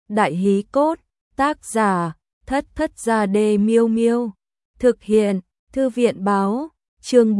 Đại hí cốt, tác giả, Thất Thất Gia Đê Miêu Miêu. Thực hiện, Thư viện báo, chương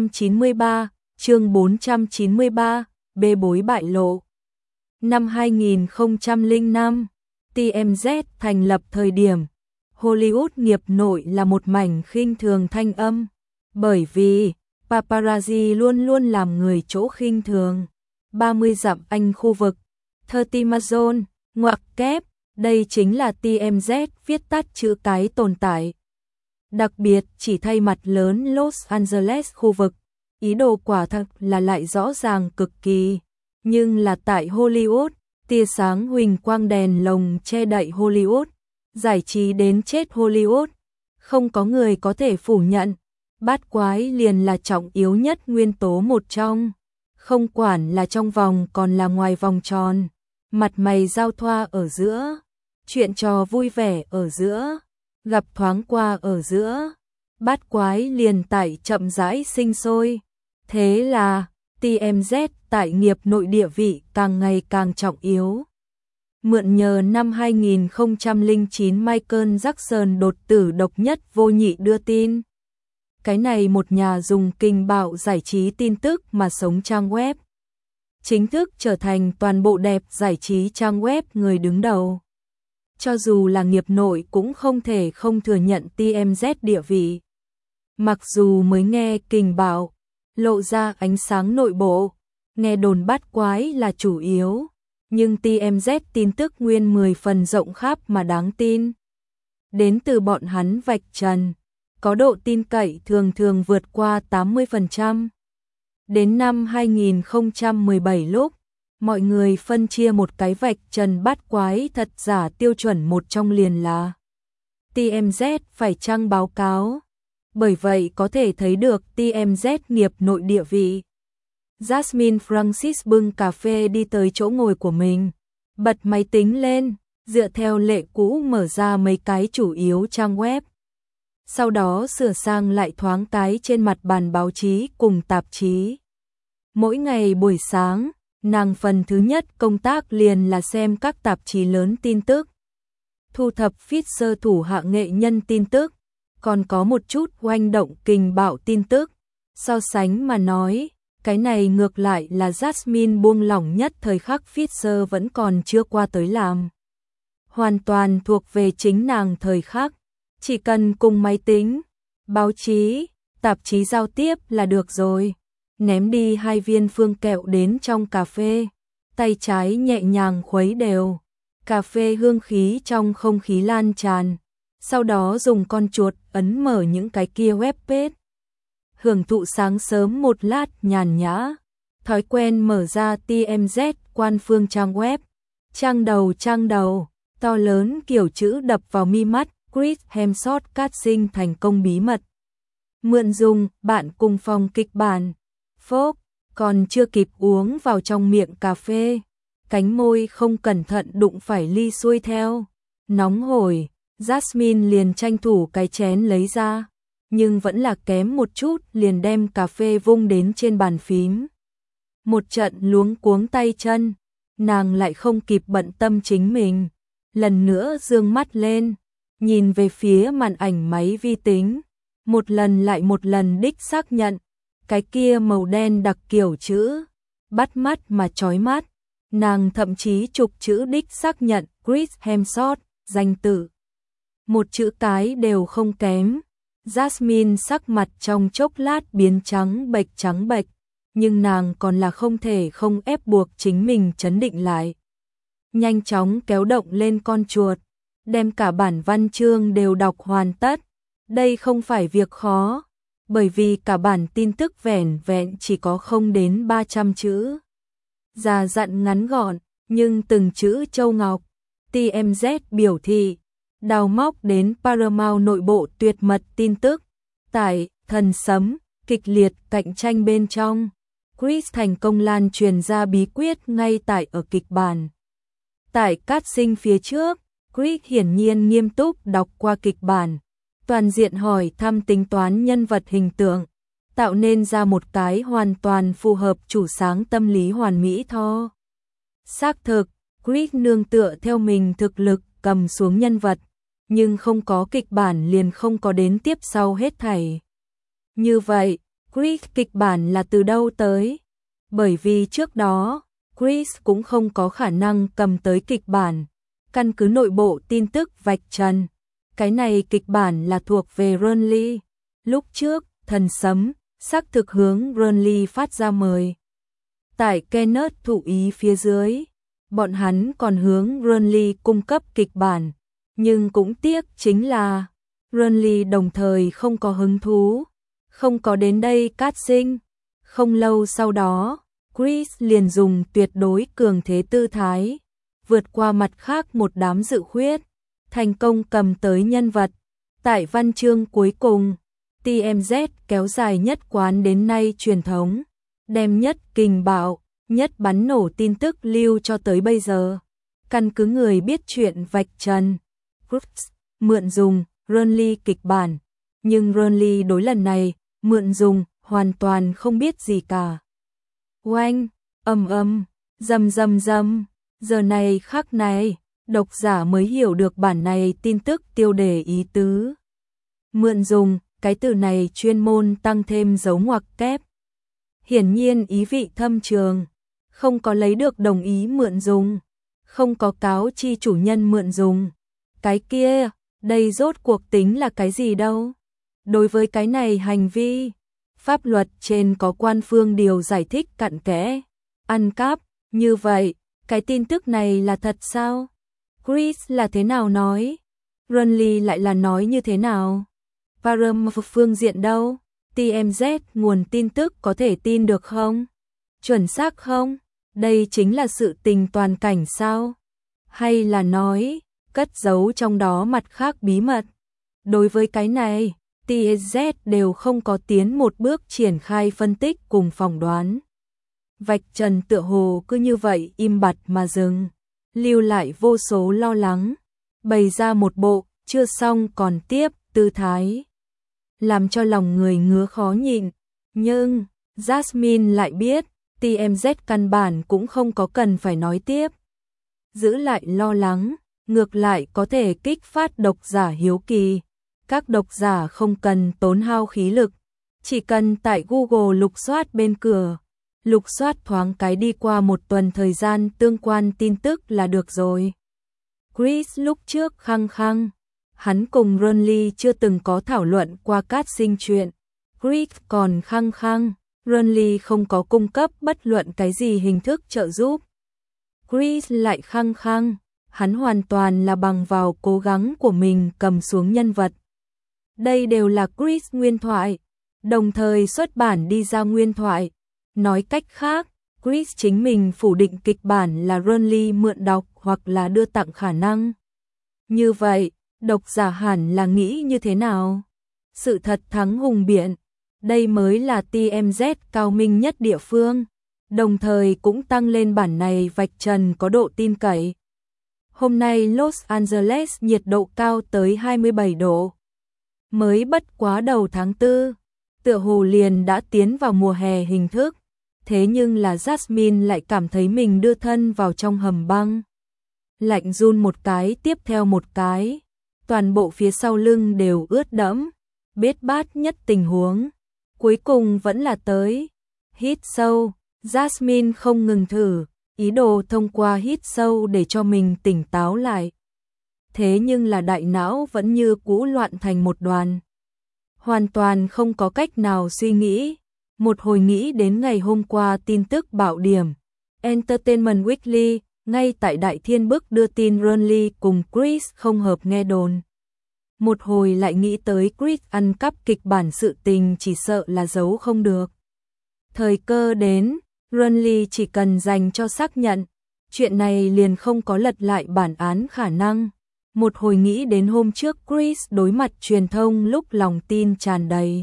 493, bê bối bại lộ. Năm 2005, TMZ thành lập thời điểm, Hollywood nghiệp nội là một mảnh khinh thường thanh âm, bởi vì paparazzi luôn luôn làm người chỗ khinh thường. 30 dặm Anh khu vực, 30 Mazon, ngoặc kép, đây chính là TMZ viết tắt chữ cái tồn tại. Đặc biệt chỉ thay mặt lớn Los Angeles khu vực, ý đồ quả thật là lại rõ ràng cực kỳ. Nhưng là tại Hollywood, tia sáng huỳnh quang đèn lồng che đậy Hollywood, giải trí đến chết Hollywood, không có người có thể phủ nhận. Bát quái liền là trọng yếu nhất nguyên tố một trong, không quản là trong vòng còn là ngoài vòng tròn, mặt mày giao thoa ở giữa, chuyện trò vui vẻ ở giữa, gặp thoáng qua ở giữa, bát quái liền tại chậm rãi sinh sôi. Thế là TMZ tại nghiệp nội địa vị càng ngày càng trọng yếu. Mượn nhờ năm 2009 Michael Jackson đột tử độc nhất vô nhị đưa tin. Cái này một nhà dùng kinh bạo giải trí tin tức mà sống trang web, chính thức trở thành toàn bộ đẹp giải trí trang web người đứng đầu. Cho dù là nghiệp nội cũng không thể không thừa nhận TMZ địa vị. Mặc dù mới nghe kinh bạo, lộ ra ánh sáng nội bộ, nghe đồn bát quái là chủ yếu, nhưng TMZ tin tức nguyên 10 phần rộng khắp mà đáng tin. Đến từ bọn hắn vạch trần, có độ tin cậy thường thường vượt qua 80%. Đến năm 2017 lúc, mọi người phân chia một cái vạch trần bát quái thật giả tiêu chuẩn, một trong liền là TMZ phải chăng báo cáo. Bởi vậy có thể thấy được TMZ nghiệp nội địa vị. Jasmine Francis bưng cà phê đi tới chỗ ngồi của mình, bật máy tính lên, dựa theo lệ cũ mở ra mấy cái chủ yếu trang web. Sau đó sửa sang lại thoáng cái trên mặt bàn báo chí cùng tạp chí. Mỗi ngày buổi sáng, nàng phần thứ nhất công tác liền là xem các tạp chí lớn tin tức, thu thập feed sơ thủ hạ nghệ nhân tin tức, còn có một chút oanh động kinh bạo tin tức. So sánh mà nói, cái này ngược lại là Jasmine buông lỏng nhất, thời khắc Fisher vẫn còn chưa qua tới làm. Hoàn toàn thuộc về chính nàng thời khắc, chỉ cần cùng máy tính, báo chí, tạp chí giao tiếp là được rồi. Ném đi 2 viên phương kẹo đến trong cà phê, tay trái nhẹ nhàng khuấy đều, cà phê hương khí trong không khí lan tràn. Sau đó dùng con chuột ấn mở những cái kia web page. Hưởng thụ sáng sớm một lát nhàn nhã, thói quen mở ra TMZ quan phương trang web. Trang đầu, to lớn kiểu chữ đập vào mi mắt, Chris Hemsworth casting thành công bí mật. Mượn dùng, bạn cùng phòng kịch bản. Phốc, còn chưa kịp uống vào trong miệng cà phê, cánh môi không cẩn thận đụng phải ly xuôi theo. Nóng hổi, Jasmine liền tranh thủ cái chén lấy ra, nhưng vẫn là kém một chút liền đem cà phê vung đến trên bàn phím. Một trận luống cuống tay chân, nàng lại không kịp bận tâm chính mình, lần nữa dương mắt lên, nhìn về phía màn ảnh máy vi tính, một lần lại một lần đích xác nhận, cái kia màu đen đặc kiểu chữ, bắt mắt mà chói mắt, nàng thậm chí chụp chữ đích xác nhận Chris Hemsworth, danh tự. Một chữ cái đều không kém. Jasmine sắc mặt trong chốc lát biến trắng bệch, nhưng nàng còn là không thể không ép buộc chính mình trấn định lại. Nhanh chóng kéo động lên con chuột, đem cả bản văn chương đều đọc hoàn tất. Đây không phải việc khó, bởi vì cả bản tin tức vẻn vẹn chỉ có không đến 300 chữ. Già dặn ngắn gọn, nhưng từng chữ châu ngọc. TMZ biểu thị đào móc đến Paramount nội bộ tuyệt mật tin tức. Tại thần sấm, kịch liệt cạnh tranh bên trong, Chris thành công lan truyền ra bí quyết ngay tại ở kịch bản. Tại casting phía trước, Chris hiển nhiên nghiêm túc đọc qua kịch bản, toàn diện hỏi thăm tính toán nhân vật hình tượng, tạo nên ra một cái hoàn toàn phù hợp chủ sáng tâm lý hoàn mỹ thô. Xác thực, Chris nương tựa theo mình thực lực cầm xuống nhân vật, nhưng không có kịch bản liền không có đến tiếp sau hết thảy. Như vậy, Chris kịch bản là từ đâu tới? Bởi vì trước đó, Chris cũng không có khả năng cầm tới kịch bản, căn cứ nội bộ tin tức vạch trần. Cái này kịch bản là thuộc về Renly. Lúc trước, thần sấm, xác thực hướng Renly phát ra mời. Tại Kenneth thụ ý phía dưới, bọn hắn còn hướng Renly cung cấp kịch bản, nhưng cũng tiếc chính là Renly đồng thời không có hứng thú, không có đến đây casting. Không lâu sau đó, Chris liền dùng tuyệt đối cường thế tư thái, vượt qua mặt khác một đám dự khuyết, thành công cầm tới nhân vật. Tại văn chương cuối cùng, TMZ kéo dài nhất quán đến nay truyền thống, đem nhất kình bạo, nhất bắn nổ tin tức lưu cho tới bây giờ. Căn cứ người biết chuyện vạch trần, mượn dùng Renly kịch bản, nhưng Renly đối lần này mượn dùng hoàn toàn không biết gì cả. Oanh, rầm rầm rầm, giờ này khắc này, độc giả mới hiểu được bản này tin tức tiêu đề ý tứ. Mượn dùng, cái từ này chuyên môn tăng thêm dấu ngoặc kép. Hiển nhiên ý vị thâm trường, không có lấy được đồng ý mượn dùng, không có cáo chi chủ nhân mượn dùng. Cái kia, đây rốt cuộc tính là cái gì đâu? Đối với cái này hành vi, pháp luật trên có quan phương điều giải thích cặn kẽ. Ăn cắp, như vậy, cái tin tức này là thật sao? Chris là thế nào nói? Renly lại là nói như thế nào? Param phương diện đâu? TMZ nguồn tin tức có thể tin được không? Chuẩn xác không? Đây chính là sự tình toàn cảnh sao? Hay là nói, cất giấu trong đó mặt khác bí mật? Đối với cái này, TMZ đều không có tiến một bước triển khai phân tích cùng phỏng đoán. Vạch trần tựa hồ cứ như vậy im bặt mà dừng, lưu lại vô số lo lắng, bày ra một bộ chưa xong còn tiếp tư thái, làm cho lòng người ngứa khó nhịn. Nhưng Jasmine lại biết TMZ căn bản cũng không có cần phải nói tiếp. Giữ lại lo lắng, ngược lại có thể kích phát độc giả hiếu kỳ. Các độc giả không cần tốn hao khí lực, chỉ cần tại Google lục soát bên cửa, lục soát thoáng cái đi qua một tuần thời gian tương quan tin tức là được rồi. Chris lúc trước khăng khăng, hắn cùng Renly chưa từng có thảo luận qua casting chuyện. Chris còn khăng khăng, Renly không có cung cấp bất luận cái gì hình thức trợ giúp. Chris lại khăng khăng, hắn hoàn toàn là bằng vào cố gắng của mình cầm xuống nhân vật. Đây đều là Chris nguyên thoại, đồng thời xuất bản đi ra nguyên thoại. Nói cách khác, Chris chính mình phủ định kịch bản là Renly mượn đọc hoặc là đưa tặng khả năng. Như vậy, độc giả hẳn là nghĩ như thế nào? Sự thật thắng hùng biện, đây mới là TMZ cao minh nhất địa phương, đồng thời cũng tăng lên bản này vạch trần có độ tin cậy. Hôm nay Los Angeles nhiệt độ cao tới 27 độ. Mới bất quá đầu tháng 4, tựa hồ liền đã tiến vào mùa hè hình thức. Thế nhưng là Jasmine lại cảm thấy mình đưa thân vào trong hầm băng. Lạnh run một cái tiếp theo một cái, toàn bộ phía sau lưng đều ướt đẫm, bết bát nhất tình huống. Cuối cùng vẫn là tới. Hít sâu, Jasmine không ngừng thử, ý đồ thông qua hít sâu để cho mình tỉnh táo lại. Thế nhưng là đại não vẫn như cũ loạn thành một đoàn. Hoàn toàn không có cách nào suy nghĩ. Một hồi nghĩ đến ngày hôm qua tin tức bạo điểm. Entertainment Weekly, ngay tại Đại Thiên Bức đưa tin Renly cùng Chris không hợp nghe đồn. Một hồi lại nghĩ tới Chris ăn cắp kịch bản sự tình chỉ sợ là giấu không được. Thời cơ đến, Renly chỉ cần dành cho xác nhận, chuyện này liền không có lật lại bản án khả năng. Một hồi nghĩ đến hôm trước Chris đối mặt truyền thông lúc lòng tin tràn đầy.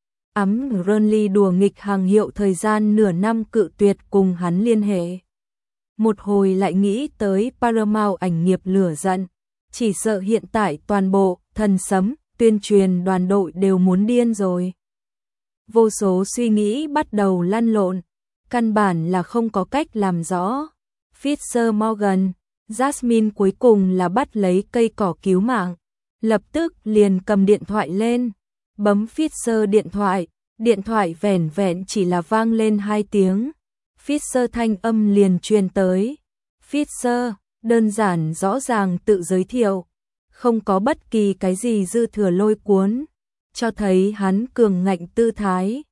Renly đùa nghịch hàng hiệu thời gian nửa năm cự tuyệt cùng hắn liên hệ. Một hồi lại nghĩ tới Paramount ảnh nghiệp lửa giận, chỉ sợ hiện tại toàn bộ thần sấm tuyên truyền đoàn đội đều muốn điên rồi. Vô số suy nghĩ bắt đầu lăn lộn, căn bản là không có cách làm rõ. Fisher Morgan, Jasmine cuối cùng là bắt lấy cây cỏ cứu mạng, lập tức liền cầm điện thoại lên, bấm Fisher điện thoại vẻn vẹn chỉ là vang lên 2 tiếng. Fisher thanh âm liền truyền tới. Fisher, đơn giản rõ ràng tự giới thiệu, không có bất kỳ cái gì dư thừa lôi cuốn, cho thấy hắn cường ngạnh tư thái.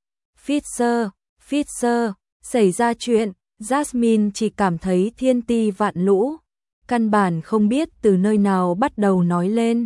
Fisher, xảy ra chuyện, Jasmine chỉ cảm thấy thiên ti vạn lũ, căn bản không biết từ nơi nào bắt đầu nói lên.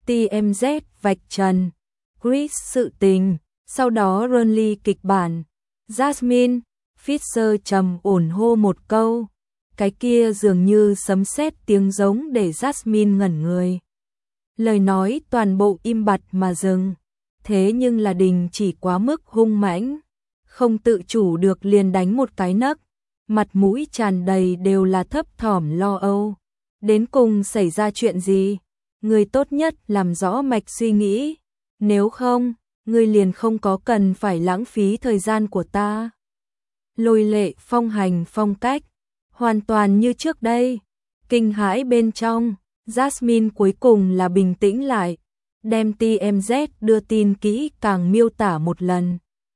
TMZ vạch trần, Chris sự tình, sau đó Renly kịch bản. Jasmine, Fisher trầm ổn hô một câu, cái kia dường như sấm sét tiếng giống để Jasmine ngẩn người. Lời nói toàn bộ im bặt mà dừng, thế nhưng là Đình chỉ quá mức hung mãnh, không tự chủ được liền đánh một cái nấc, mặt mũi tràn đầy đều là thấp thỏm lo âu. Đến cùng xảy ra chuyện gì? Người tốt nhất làm rõ mạch suy nghĩ, nếu không, người liền không có cần phải lãng phí thời gian của ta. Lôi Lệ phong hành phong cách, hoàn toàn như trước đây. Kinh hãi bên trong, Jasmine cuối cùng là bình tĩnh lại, đem TMZ đưa tin kỹ càng miêu tả một lần.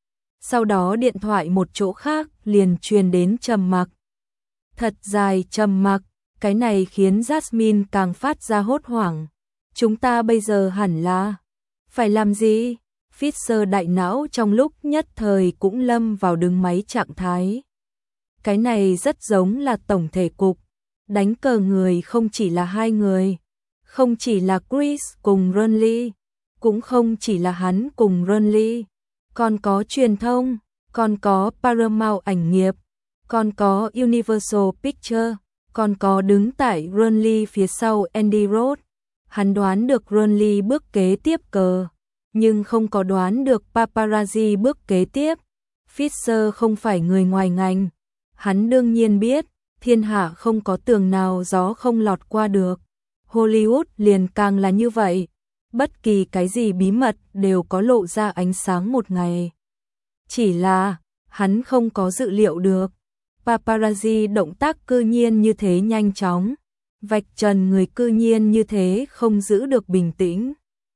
Sau đó điện thoại một chỗ khác liền truyền đến trầm mặc. Thật dài trầm mặc, cái này khiến Jasmine càng phát ra hốt hoảng. Chúng ta bây giờ hẳn là phải làm gì? Fisher đại não trong lúc nhất thời cũng lâm vào đứng máy trạng thái. Cái này rất giống là tổng thể cục, đánh cờ người không chỉ là 2 người, không chỉ là Chris cùng Renly, cũng không chỉ là hắn cùng Renly, còn có truyền thông, còn có Paramount ảnh nghiệp, còn có Universal Pictures, còn có đứng tại Renly phía sau Andy Roth. Hắn đoán được Renly bước kế tiếp cờ, nhưng không có đoán được paparazzi bước kế tiếp. Fisher không phải người ngoài ngành, hắn đương nhiên biết, thiên hạ không có tường nào gió không lọt qua được. Hollywood liền càng là như vậy, bất kỳ cái gì bí mật đều có lộ ra ánh sáng một ngày. Chỉ là, hắn không có dự liệu được, paparazzi động tác cư nhiên như thế nhanh chóng, vạch trần người cư nhiên như thế không giữ được bình tĩnh.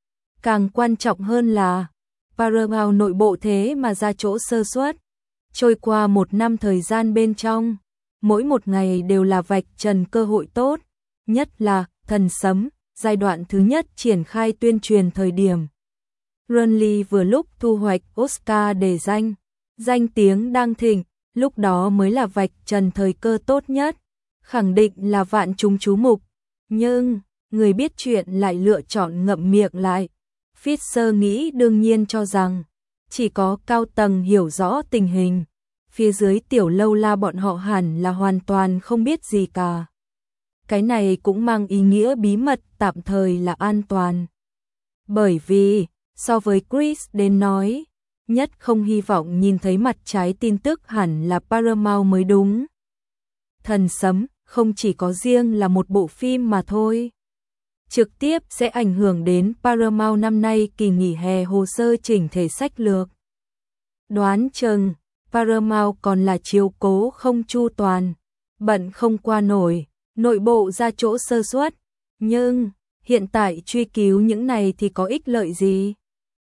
Càng quan trọng hơn là, Paramount nội bộ thế mà ra chỗ sơ suất. Trôi qua 1 năm thời gian bên trong, mỗi một ngày đều là vạch trần cơ hội tốt, nhất là Thần Sấm, giai đoạn thứ nhất triển khai tuyên truyền thời điểm. Renly vừa lúc thu hoạch Oscar đề danh tiếng đang thịnh, lúc đó mới là vạch trần thời cơ tốt nhất, khẳng định là vạn chúng chú mục. Nhưng, người biết chuyện lại lựa chọn ngậm miệng lại. Fisher nghĩ đương nhiên cho rằng, chỉ có cao tầng hiểu rõ tình hình, phía dưới tiểu lâu la bọn họ hẳn là hoàn toàn không biết gì cả. Cái này cũng mang ý nghĩa bí mật tạm thời là an toàn. Bởi vì, so với Chris đến nói, nhất không hy vọng nhìn thấy mặt trái tin tức hẳn là Paramount mới đúng. Thần Sấm không chỉ có riêng là một bộ phim mà thôi. Trực tiếp sẽ ảnh hưởng đến Paramount năm nay kỳ nghỉ hè hồ sơ chỉnh thể sách lược. Đoán chừng, Paramount còn là chiếu cố không chu toàn, bận không qua nổi, nội bộ ra chỗ sơ suất. Nhưng, hiện tại truy cứu những này thì có ích lợi gì?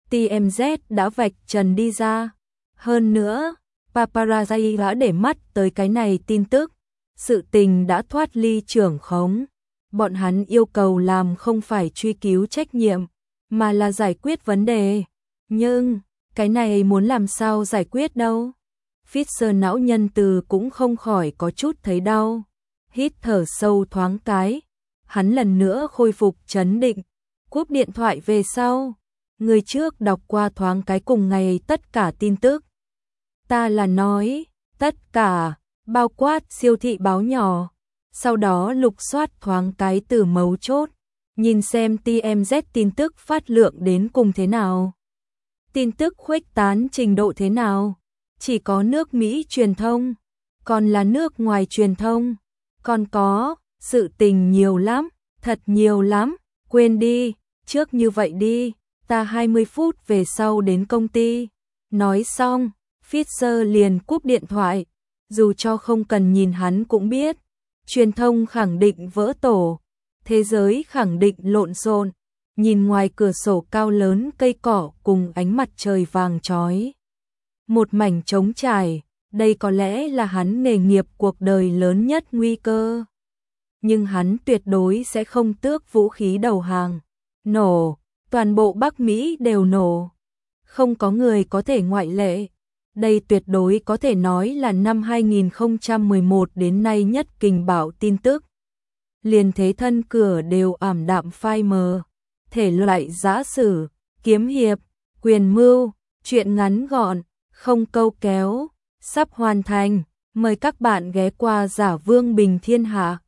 TMZ đã vạch trần đi ra. Hơn nữa, paparazzi đã để mắt tới cái này tin tức. Sự tình đã thoát ly trưởng khống. Bọn hắn yêu cầu làm không phải truy cứu trách nhiệm, mà là giải quyết vấn đề. Nhưng, cái này muốn làm sao giải quyết đâu? Fisher não nhân từ cũng không khỏi có chút thấy đau. Hít thở sâu thoáng cái. Hắn lần nữa khôi phục trấn định. Cúp điện thoại về sau. Người trước đọc qua thoáng cái cùng ngày tất cả tin tức. Ta là nói, tất cả, bao quát siêu thị báo nhỏ. Sau đó lục soát thoáng cái từ mấu chốt, nhìn xem TMZ tin tức phát lượng đến cùng thế nào. Tin tức khuếch tán trình độ thế nào. Chỉ có nước Mỹ truyền thông, còn là nước ngoài truyền thông. Còn có, sự tình nhiều lắm, thật nhiều lắm, quên đi, trước như vậy đi, ta 20 phút về sau đến công ty. Nói xong, Fisher liền cúp điện thoại, dù cho không cần nhìn hắn cũng biết. Truyền thông khẳng định vỡ tổ, thế giới khẳng định lộn xộn, nhìn ngoài cửa sổ cao lớn cây cỏ cùng ánh mặt trời vàng chói. Một mảnh trống trải, đây có lẽ là hắn nghề nghiệp cuộc đời lớn nhất nguy cơ. Nhưng hắn tuyệt đối sẽ không tước vũ khí đầu hàng. Nổ, toàn bộ Bắc Mỹ đều nổ. Không có người có thể ngoại lệ. Đây tuyệt đối có thể nói là năm 2011 đến nay nhất kình bạo tin tức. Liền thế thân cửa đều ảm đạm phai mờ. Thể loại giã sử, kiếm hiệp, quyền mưu, truyện ngắn gọn, không câu kéo, sắp hoàn thành. Mời các bạn ghé qua Giả Vương Bình Thiên Hạ.